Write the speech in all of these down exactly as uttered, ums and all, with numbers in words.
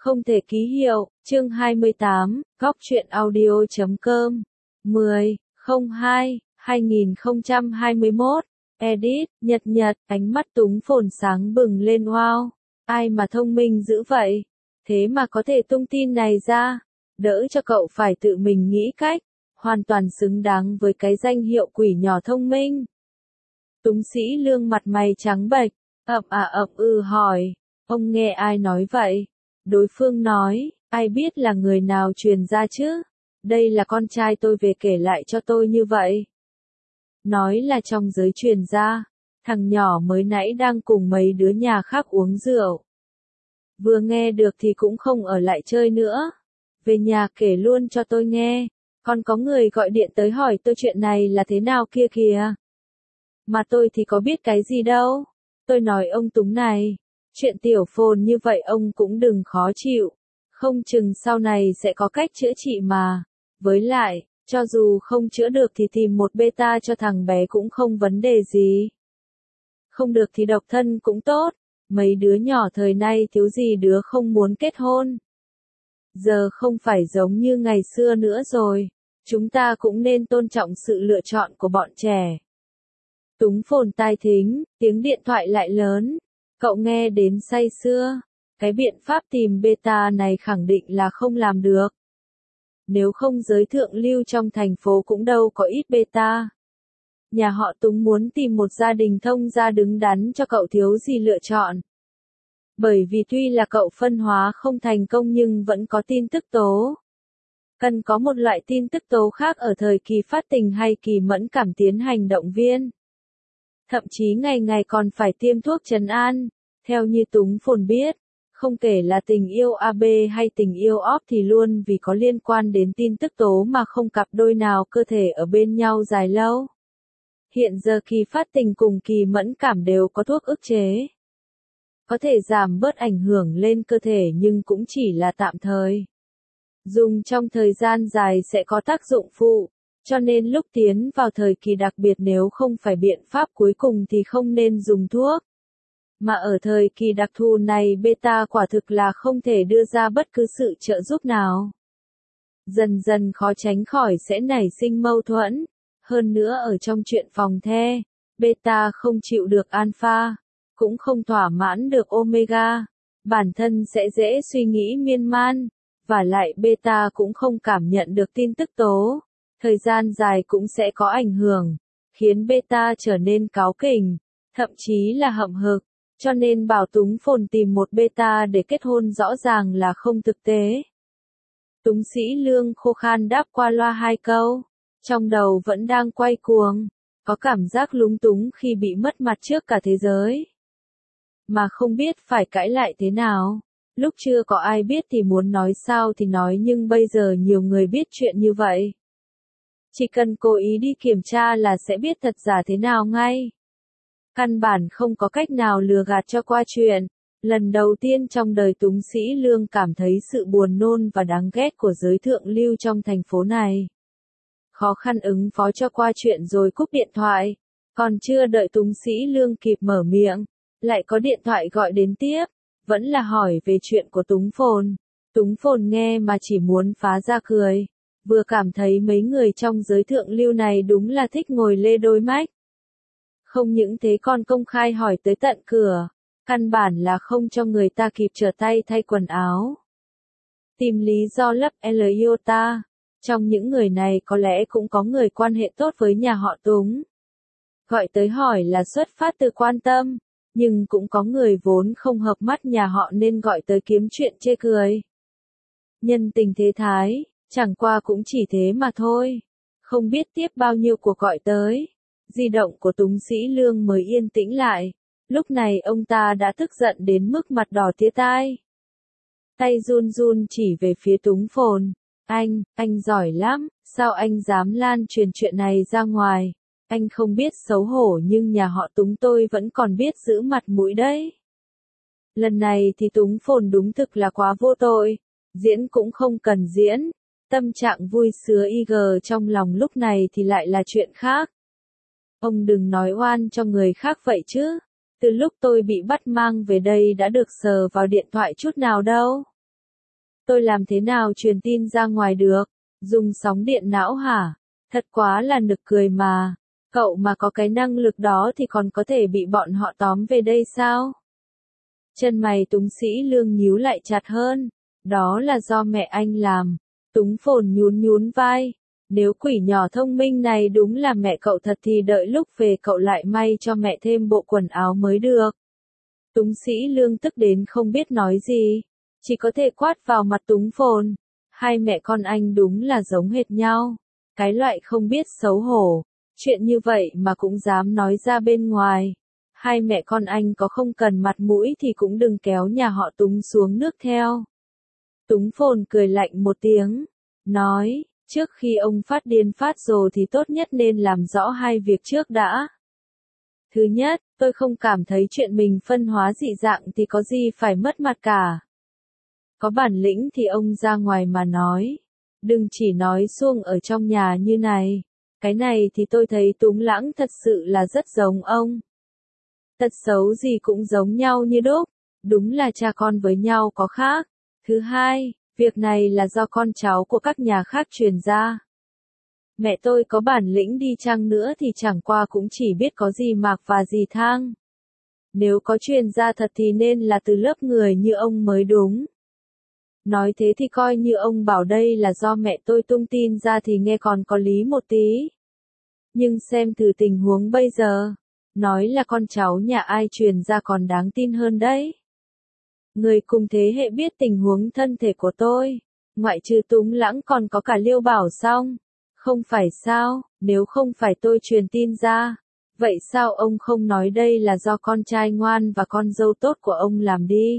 Không thể ký hiệu, chương hai mươi tám, góc truyện audio chấm com, mười, không hai, hai nghìn không trăm hai mươi mốt, edit, nhật nhật, ánh mắt Túng Phồn sáng bừng lên wow, ai mà thông minh dữ vậy, thế mà có thể tung tin này ra, đỡ cho cậu phải tự mình nghĩ cách, hoàn toàn xứng đáng với cái danh hiệu quỷ nhỏ thông minh. Túng Sĩ Lương mặt mày trắng bệch, ậm à ậm ừ hỏi, ông nghe ai nói vậy? Đối phương nói, ai biết là người nào truyền ra chứ? Đây là con trai tôi về kể lại cho tôi như vậy. Nói là trong giới truyền ra, thằng nhỏ mới nãy đang cùng mấy đứa nhà khác uống rượu. Vừa nghe được thì cũng không ở lại chơi nữa. Về nhà kể luôn cho tôi nghe, còn có người gọi điện tới hỏi tôi chuyện này là thế nào kia kìa. Mà tôi thì có biết cái gì đâu. Tôi nói ông Túng này, chuyện tiểu phồn như vậy ông cũng đừng khó chịu. Không chừng sau này sẽ có cách chữa trị mà. Với lại, cho dù không chữa được thì tìm một beta cho thằng bé cũng không vấn đề gì. Không được thì độc thân cũng tốt. Mấy đứa nhỏ thời nay thiếu gì đứa không muốn kết hôn. Giờ không phải giống như ngày xưa nữa rồi. Chúng ta cũng nên tôn trọng sự lựa chọn của bọn trẻ. Túng Phồn tai thính, tiếng điện thoại lại lớn. Cậu nghe đến say sưa. Cái biện pháp tìm beta này khẳng định là không làm được. Nếu không giới thượng lưu trong thành phố cũng đâu có ít beta. Nhà họ Túng muốn tìm một gia đình thông gia đứng đắn cho cậu thiếu gì lựa chọn. Bởi vì tuy là cậu phân hóa không thành công nhưng vẫn có tin tức tố. Cần có một loại tin tức tố khác ở thời kỳ phát tình hay kỳ mẫn cảm tiến hành động viên. Thậm chí ngày ngày còn phải tiêm thuốc trấn an. Theo như Túng Phồn biết, không kể là tình yêu a bê hay tình yêu óp thì luôn vì có liên quan đến tin tức tố mà không cặp đôi nào cơ thể ở bên nhau dài lâu. Hiện giờ kỳ phát tình cùng kỳ mẫn cảm đều có thuốc ức chế. Có thể giảm bớt ảnh hưởng lên cơ thể nhưng cũng chỉ là tạm thời. Dùng trong thời gian dài sẽ có tác dụng phụ, cho nên lúc tiến vào thời kỳ đặc biệt nếu không phải biện pháp cuối cùng thì không nên dùng thuốc. Mà ở thời kỳ đặc thù này beta quả thực là không thể đưa ra bất cứ sự trợ giúp nào. Dần dần khó tránh khỏi sẽ nảy sinh mâu thuẫn. Hơn nữa ở trong chuyện phòng the, beta không chịu được alpha, cũng không thỏa mãn được omega. Bản thân sẽ dễ suy nghĩ miên man, và lại beta cũng không cảm nhận được tin tức tố. Thời gian dài cũng sẽ có ảnh hưởng, khiến beta trở nên cáu kỉnh, thậm chí là hậm hực. Cho nên bảo Túng Phồn tìm một beta để kết hôn rõ ràng là không thực tế. Túng Sĩ Lương khô khan đáp qua loa hai câu, trong đầu vẫn đang quay cuồng, có cảm giác lúng túng khi bị mất mặt trước cả thế giới. Mà không biết phải cãi lại thế nào. Lúc chưa có ai biết thì muốn nói sao thì nói nhưng bây giờ nhiều người biết chuyện như vậy. Chỉ cần cố ý đi kiểm tra là sẽ biết thật giả thế nào ngay. Căn bản không có cách nào lừa gạt cho qua chuyện. Lần đầu tiên trong đời Túng Sĩ Lương cảm thấy sự buồn nôn và đáng ghét của giới thượng lưu trong thành phố này. Khó khăn ứng phó cho qua chuyện rồi cúp điện thoại. Còn chưa đợi Túng Sĩ Lương kịp mở miệng, lại có điện thoại gọi đến tiếp. Vẫn là hỏi về chuyện của Túng Phồn. Túng Phồn nghe mà chỉ muốn phá ra cười. Vừa cảm thấy mấy người trong giới thượng lưu này đúng là thích ngồi lê đôi mách. Không những thế còn công khai hỏi tới tận cửa. Căn bản là không cho người ta kịp trở tay thay quần áo. Tìm lý do lấp L iota. Trong những người này có lẽ cũng có người quan hệ tốt với nhà họ Túng. Gọi tới hỏi là xuất phát từ quan tâm. Nhưng cũng có người vốn không hợp mắt nhà họ nên gọi tới kiếm chuyện chê cười. Nhân tình thế thái, chẳng qua cũng chỉ thế mà thôi. Không biết tiếp bao nhiêu cuộc gọi tới. Di động của Túng Sĩ Lương mới yên tĩnh lại. Lúc này ông ta đã tức giận đến mức mặt đỏ tía tai. Tay run run chỉ về phía Túng Phồn. Anh, anh giỏi lắm, sao anh dám lan truyền chuyện này ra ngoài? Anh không biết xấu hổ nhưng nhà họ Túng tôi vẫn còn biết giữ mặt mũi đấy. Lần này thì Túng Phồn đúng thực là quá vô tội. Diễn cũng không cần diễn. Tâm trạng vui sướng i giê trong lòng lúc này thì lại là chuyện khác. Ông đừng nói oan cho người khác vậy chứ. Từ lúc tôi bị bắt mang về đây đã được sờ vào điện thoại chút nào đâu. Tôi làm thế nào truyền tin ra ngoài được? Dùng sóng điện não hả? Thật quá là nực cười mà. Cậu mà có cái năng lực đó thì còn có thể bị bọn họ tóm về đây sao? Chân mày Túng Sĩ Lương nhíu lại chặt hơn. Đó là do mẹ anh làm. Túng Phồn nhún nhún vai. Nếu quỷ nhỏ thông minh này đúng là mẹ cậu thật thì đợi lúc về cậu lại may cho mẹ thêm bộ quần áo mới được. Túng Sĩ Lương tức đến không biết nói gì. Chỉ có thể quát vào mặt Túng Phồn. Hai mẹ con anh đúng là giống hệt nhau. Cái loại không biết xấu hổ. Chuyện như vậy mà cũng dám nói ra bên ngoài. Hai mẹ con anh có không cần mặt mũi thì cũng đừng kéo nhà họ Túng xuống nước theo. Túng Phồn cười lạnh một tiếng. Nói, trước khi ông phát điên phát rồ thì tốt nhất nên làm rõ hai việc trước đã. Thứ nhất, tôi không cảm thấy chuyện mình phân hóa dị dạng thì có gì phải mất mặt cả. Có bản lĩnh thì ông ra ngoài mà nói. Đừng chỉ nói suông ở trong nhà như này. Cái này thì tôi thấy Túng Lãng thật sự là rất giống ông. Tật xấu gì cũng giống nhau như đúc. Đúng là cha con với nhau có khác. Thứ hai, việc này là do con cháu của các nhà khác truyền ra. Mẹ tôi có bản lĩnh đi chăng nữa thì chẳng qua cũng chỉ biết có gì Mạc và gì Thang. Nếu có truyền ra thật thì nên là từ lớp người như ông mới đúng. Nói thế thì coi như ông bảo đây là do mẹ tôi tung tin ra thì nghe còn có lý một tí. Nhưng xem từ tình huống bây giờ, nói là con cháu nhà ai truyền ra còn đáng tin hơn đấy. Người cùng thế hệ biết tình huống thân thể của tôi, ngoại trừ Túng Lãng còn có cả Liêu Bảo Song. Không phải sao, nếu không phải tôi truyền tin ra, vậy sao ông không nói đây là do con trai ngoan và con dâu tốt của ông làm đi?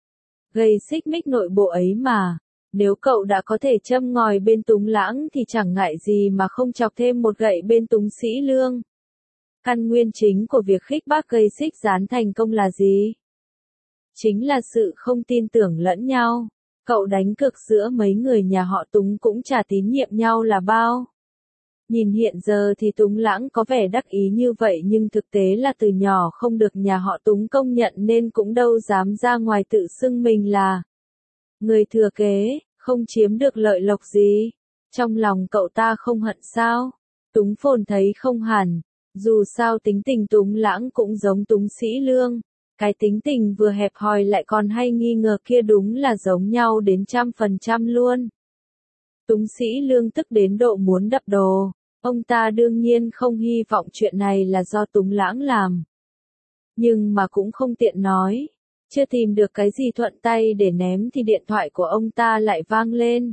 Gây xích mích nội bộ ấy mà, nếu cậu đã có thể châm ngòi bên Túng Lãng thì chẳng ngại gì mà không chọc thêm một gậy bên Túng Sĩ Lương. Căn nguyên chính của việc khích bác gây xích dán thành công là gì? Chính là sự không tin tưởng lẫn nhau. Cậu đánh cược giữa mấy người nhà họ Túng cũng chả tín nhiệm nhau là bao. Nhìn hiện giờ thì Túng Lãng có vẻ đắc ý như vậy nhưng thực tế là từ nhỏ không được nhà họ Túng công nhận nên cũng đâu dám ra ngoài tự xưng mình là người thừa kế, không chiếm được lợi lộc gì. Trong lòng cậu ta không hận sao? Túng Phồn thấy không hẳn. Dù sao tính tình Túng Lãng cũng giống Túng Sĩ Lương. Cái tính tình vừa hẹp hòi lại còn hay nghi ngờ kia đúng là giống nhau đến trăm phần trăm luôn. Túng Sĩ Lương tức đến độ muốn đập đồ. Ông ta đương nhiên không hy vọng chuyện này là do Túng Lãng làm. Nhưng mà cũng không tiện nói. Chưa tìm được cái gì thuận tay để ném thì điện thoại của ông ta lại vang lên.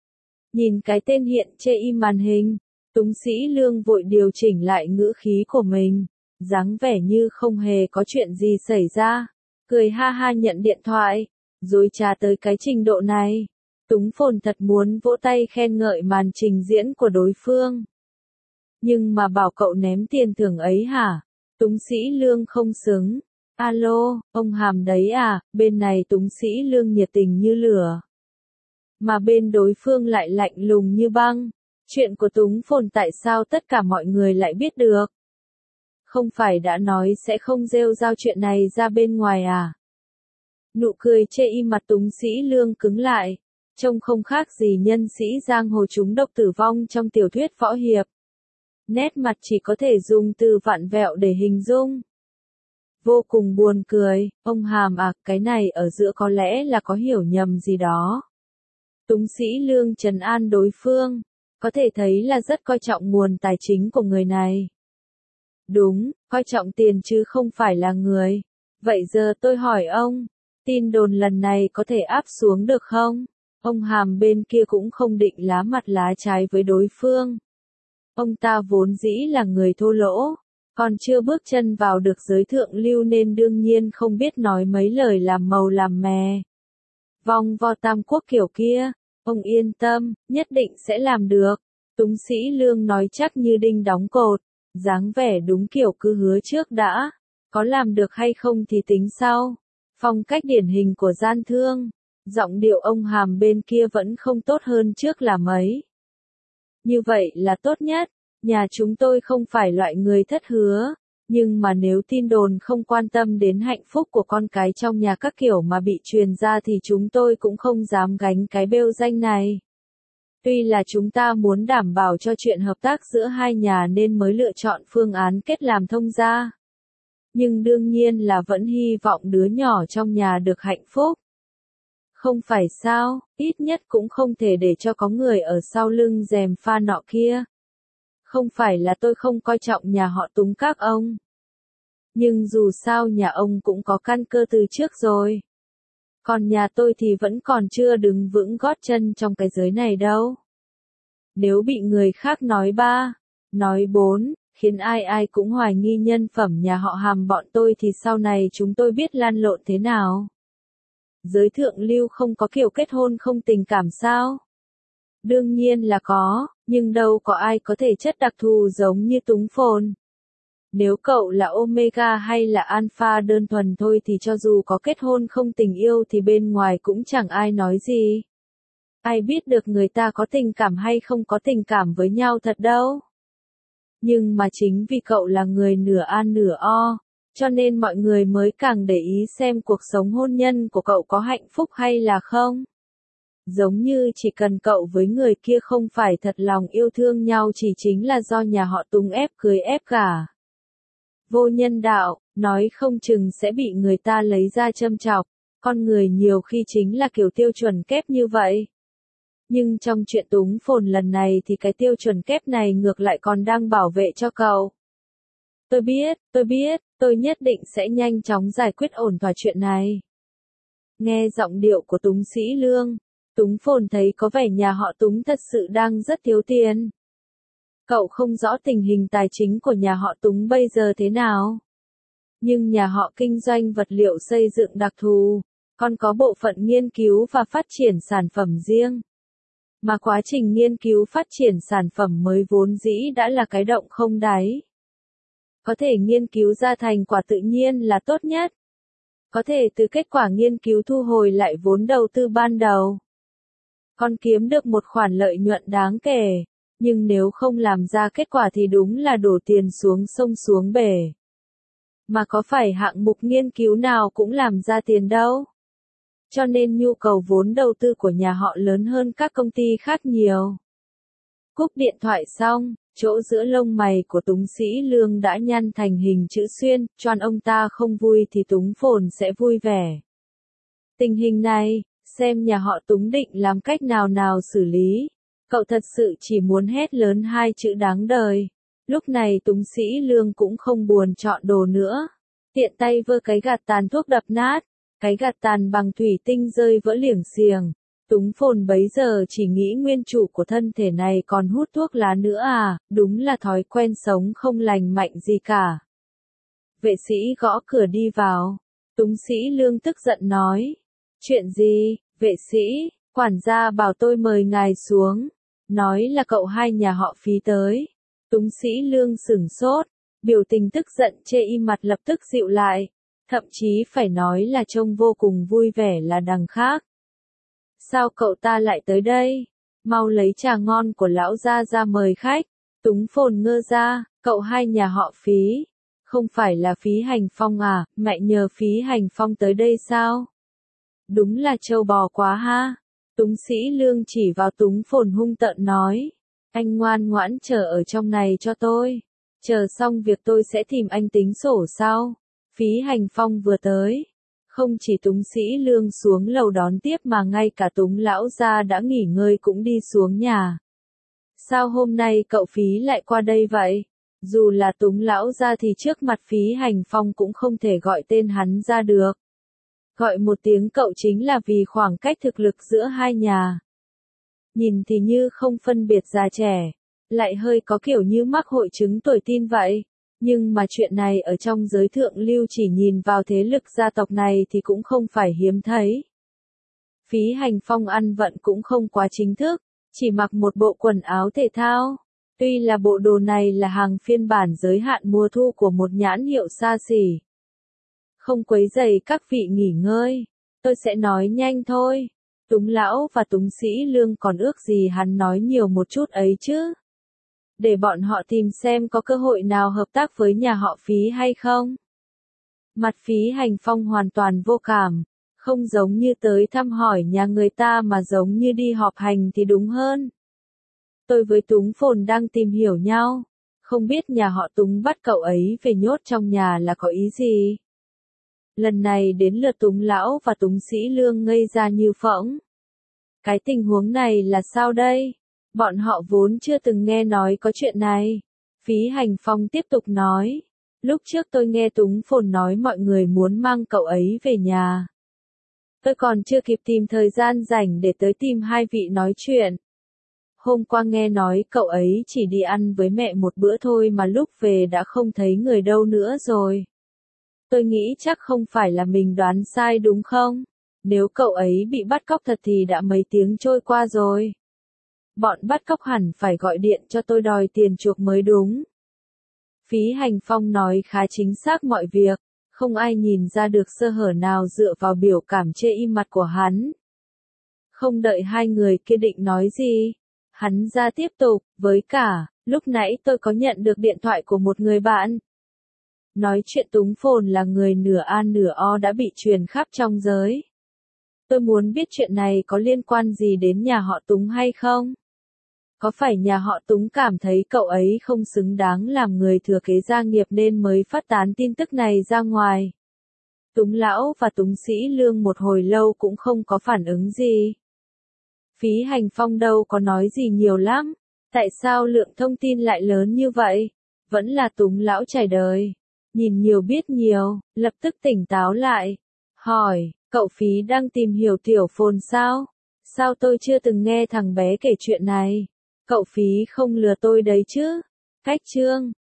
Nhìn cái tên hiện trên màn hình, Túng Sĩ Lương vội điều chỉnh lại ngữ khí của mình. Dáng vẻ như không hề có chuyện gì xảy ra. Cười ha ha nhận điện thoại. Dối trá tới cái trình độ này. Túng Phồn thật muốn vỗ tay khen ngợi màn trình diễn của đối phương. Nhưng mà bảo cậu ném tiền thưởng ấy hả? Túng Sĩ Lương không xứng. Alo, ông Hàm đấy à? Bên này Túng Sĩ Lương nhiệt tình như lửa. Mà bên đối phương lại lạnh lùng như băng. Chuyện của Túng Phồn tại sao tất cả mọi người lại biết được? Không phải đã nói sẽ không rêu rao chuyện này ra bên ngoài à? Nụ cười chê y mặt Túng Sĩ Lương cứng lại. Trông không khác gì nhân sĩ giang hồ trúng độc tử vong trong tiểu thuyết võ hiệp. Nét mặt chỉ có thể dùng từ vặn vẹo để hình dung. Vô cùng buồn cười, ông Hàm à, cái này ở giữa có lẽ là có hiểu nhầm gì đó. Túng Sĩ Lương trấn an đối phương, có thể thấy là rất coi trọng nguồn tài chính của người này. Đúng, coi trọng tiền chứ không phải là người. Vậy giờ tôi hỏi ông, tin đồn lần này có thể áp xuống được không? Ông Hàm bên kia cũng không định lá mặt lá trái với đối phương. Ông ta vốn dĩ là người thô lỗ, còn chưa bước chân vào được giới thượng lưu nên đương nhiên không biết nói mấy lời làm màu làm mè. Vòng vo tam quốc kiểu kia, ông yên tâm, nhất định sẽ làm được. Túng Sĩ Lương nói chắc như đinh đóng cột, dáng vẻ đúng kiểu cứ hứa trước đã, có làm được hay không thì tính sau. Phong cách điển hình của gian thương, giọng điệu ông Hàm bên kia vẫn không tốt hơn trước là mấy. Như vậy là tốt nhất, nhà chúng tôi không phải loại người thất hứa, Nhưng mà nếu tin đồn không quan tâm đến hạnh phúc của con cái trong nhà các kiểu mà bị truyền ra thì chúng tôi cũng không dám gánh cái bêu danh này. Tuy là chúng ta muốn đảm bảo cho chuyện hợp tác giữa hai nhà nên mới lựa chọn phương án kết làm thông gia. Nhưng đương nhiên là vẫn hy vọng đứa nhỏ trong nhà được hạnh phúc. Không phải sao, ít nhất cũng không thể để cho có người ở sau lưng gièm pha nọ kia. Không phải là tôi không coi trọng nhà họ Túng các ông. Nhưng dù sao nhà ông cũng có căn cơ từ trước rồi. Còn nhà tôi thì vẫn còn chưa đứng vững gót chân trong cái giới này đâu. Nếu bị người khác nói ba, nói bốn, khiến ai ai cũng hoài nghi nhân phẩm nhà họ Hàm bọn tôi thì sau này chúng tôi biết lan lộn thế nào. Giới thượng lưu không có kiểu kết hôn không tình cảm sao? Đương nhiên là có, nhưng đâu có ai có thể chất đặc thù giống như Túng Phồn. Nếu cậu là Omega hay là Alpha đơn thuần thôi thì cho dù có kết hôn không tình yêu thì bên ngoài cũng chẳng ai nói gì. Ai biết được người ta có tình cảm hay không có tình cảm với nhau thật đâu. Nhưng mà chính vì cậu là người nửa an nửa o, cho nên mọi người mới càng để ý xem cuộc sống hôn nhân của cậu có hạnh phúc hay là không. Giống như chỉ cần cậu với người kia không phải thật lòng yêu thương nhau chỉ chính là do nhà họ Túng ép cưới ép gả. Vô nhân đạo, nói không chừng sẽ bị người ta lấy ra châm chọc, con người nhiều khi chính là kiểu tiêu chuẩn kép như vậy. Nhưng trong chuyện Túng Phồn lần này thì cái tiêu chuẩn kép này ngược lại còn đang bảo vệ cho cậu. Tôi biết, tôi biết, tôi nhất định sẽ nhanh chóng giải quyết ổn thỏa chuyện này. Nghe giọng điệu của Túng Sĩ Lương, Túng Phồn thấy có vẻ nhà họ Túng thật sự đang rất thiếu tiền. Cậu không rõ tình hình tài chính của nhà họ Túng bây giờ thế nào. Nhưng nhà họ kinh doanh vật liệu xây dựng đặc thù, còn có bộ phận nghiên cứu và phát triển sản phẩm riêng. Mà quá trình nghiên cứu phát triển sản phẩm mới vốn dĩ đã là cái động không đáy. Có thể nghiên cứu ra thành quả tự nhiên là tốt nhất. Có thể từ kết quả nghiên cứu thu hồi lại vốn đầu tư ban đầu. Còn kiếm được một khoản lợi nhuận đáng kể. Nhưng nếu không làm ra kết quả thì đúng là đổ tiền xuống sông xuống bể. Mà có phải hạng mục nghiên cứu nào cũng làm ra tiền đâu. Cho nên nhu cầu vốn đầu tư của nhà họ lớn hơn các công ty khác nhiều. Cúp điện thoại xong, chỗ giữa lông mày của Túng Sĩ Lương đã nhăn thành hình chữ xuyên, choan ông ta không vui thì Túng Phồn sẽ vui vẻ. Tình hình này, xem nhà họ Túng định làm cách nào nào xử lý. Cậu thật sự chỉ muốn hét lớn hai chữ đáng đời. Lúc này Túng Sĩ Lương cũng không buồn chọn đồ nữa. Tiện tay vơ cái gạt tàn thuốc đập nát. Cái gạt tàn bằng thủy tinh rơi vỡ liềng xiềng. Túng Phồn bấy giờ chỉ nghĩ nguyên chủ của thân thể này còn hút thuốc lá nữa à, đúng là thói quen sống không lành mạnh gì cả. Vệ sĩ gõ cửa đi vào. Túng Sĩ Lương tức giận nói. Chuyện gì, vệ sĩ, quản gia bảo tôi mời ngài xuống. Nói là cậu hai nhà họ Phí tới. Túng Sĩ Lương sửng sốt, biểu tình tức giận chê im mặt lập tức dịu lại. Thậm chí phải nói là trông vô cùng vui vẻ là đằng khác. Sao cậu ta lại tới đây? Mau lấy trà ngon của lão gia ra mời khách. Túng Phồn ngơ ra, cậu hai nhà họ Phí. Không phải là Phí Hành Phong à, mẹ nhờ Phí Hành Phong tới đây sao? Đúng là trâu bò quá ha. Túng Sĩ Lương chỉ vào Túng Phồn hung tợn nói. Anh ngoan ngoãn chờ ở trong này cho tôi. Chờ xong việc tôi sẽ tìm anh tính sổ sau. Phí Hành Phong vừa tới. Không chỉ Túng Sĩ Lương xuống lầu đón tiếp mà ngay cả Túng lão gia đã nghỉ ngơi cũng đi xuống nhà. Sao hôm nay cậu Phí lại qua đây vậy? Dù là Túng lão gia thì trước mặt Phí Hành Phong cũng không thể gọi tên hắn ra được. Gọi một tiếng cậu chính là vì khoảng cách thực lực giữa hai nhà. Nhìn thì như không phân biệt già trẻ, lại hơi có kiểu như mắc hội chứng tuổi teen vậy. Nhưng mà chuyện này ở trong giới thượng lưu chỉ nhìn vào thế lực gia tộc này thì cũng không phải hiếm thấy. Phí Hành Phong ăn vận cũng không quá chính thức, chỉ mặc một bộ quần áo thể thao. Tuy là bộ đồ này là hàng phiên bản giới hạn mùa thu của một nhãn hiệu xa xỉ. Không quấy rầy các vị nghỉ ngơi, tôi sẽ nói nhanh thôi. Túng lão và Túng Sĩ Lương còn ước gì hắn nói nhiều một chút ấy chứ. để bọn họ tìm xem có cơ hội nào hợp tác với nhà họ Phí hay không. Mặt Phí Hành Phong hoàn toàn vô cảm, không giống như tới thăm hỏi nhà người ta mà giống như đi họp hành thì đúng hơn. Tôi với Túng Phồn đang tìm hiểu nhau, không biết nhà họ Túng bắt cậu ấy về nhốt trong nhà là có ý gì. Lần này đến lượt Túng Lão và Túng Sĩ Lương ngây ra như phỗng. Cái tình huống này là sao đây? Bọn họ vốn chưa từng nghe nói có chuyện này. Phí Hành Phong tiếp tục nói. Lúc trước tôi nghe Túng Phồn nói mọi người muốn mang cậu ấy về nhà. Tôi còn chưa kịp tìm thời gian rảnh để tới tìm hai vị nói chuyện. Hôm qua nghe nói cậu ấy chỉ đi ăn với mẹ một bữa thôi mà lúc về đã không thấy người đâu nữa rồi. Tôi nghĩ chắc không phải là mình đoán sai đúng không? Nếu cậu ấy bị bắt cóc thật thì đã mấy tiếng trôi qua rồi. Bọn bắt cóc hẳn phải gọi điện cho tôi đòi tiền chuộc mới đúng. Phí Hành Phong nói khá chính xác mọi việc, không ai nhìn ra được sơ hở nào dựa vào biểu cảm chê im mặt của hắn. Không đợi hai người kia định nói gì, hắn ra tiếp tục, với cả, lúc nãy tôi có nhận được điện thoại của một người bạn. Nói chuyện Túng Phồn là người nửa an nửa o đã bị truyền khắp trong giới. Tôi muốn biết chuyện này có liên quan gì đến nhà họ Túng hay không? Có phải nhà họ Túng cảm thấy cậu ấy không xứng đáng làm người thừa kế gia nghiệp nên mới phát tán tin tức này ra ngoài? Túng Lão và Túng Sĩ Lương một hồi lâu cũng không có phản ứng gì. Phí Hành Phong đâu có nói gì nhiều lắm. Tại sao lượng thông tin lại lớn như vậy? Vẫn là Túng Lão trải đời. Nhìn nhiều biết nhiều, lập tức tỉnh táo lại. Hỏi, cậu Phí đang tìm hiểu Tiểu Phồn sao? Sao tôi chưa từng nghe thằng bé kể chuyện này? Cậu Phí không lừa tôi đấy chứ? Cách chương